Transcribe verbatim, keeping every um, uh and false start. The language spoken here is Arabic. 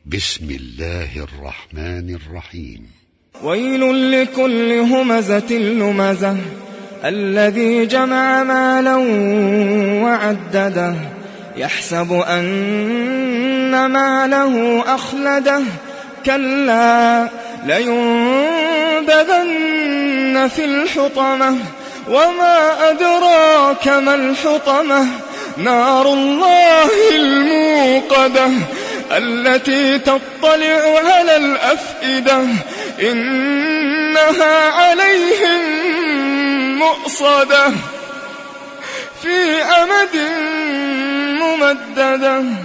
بسم الله الرحمن الرحيم. ويل لكل همزة لمزة الذي جمع مالا وعدده يحسب أن ماله أخلده كلا لينبذن في الحطمة وما أدراك ما الحطمة نار الله الموقدة التي تطلع على الأفئدة إنها عليهم مؤصدة في أمد ممددة.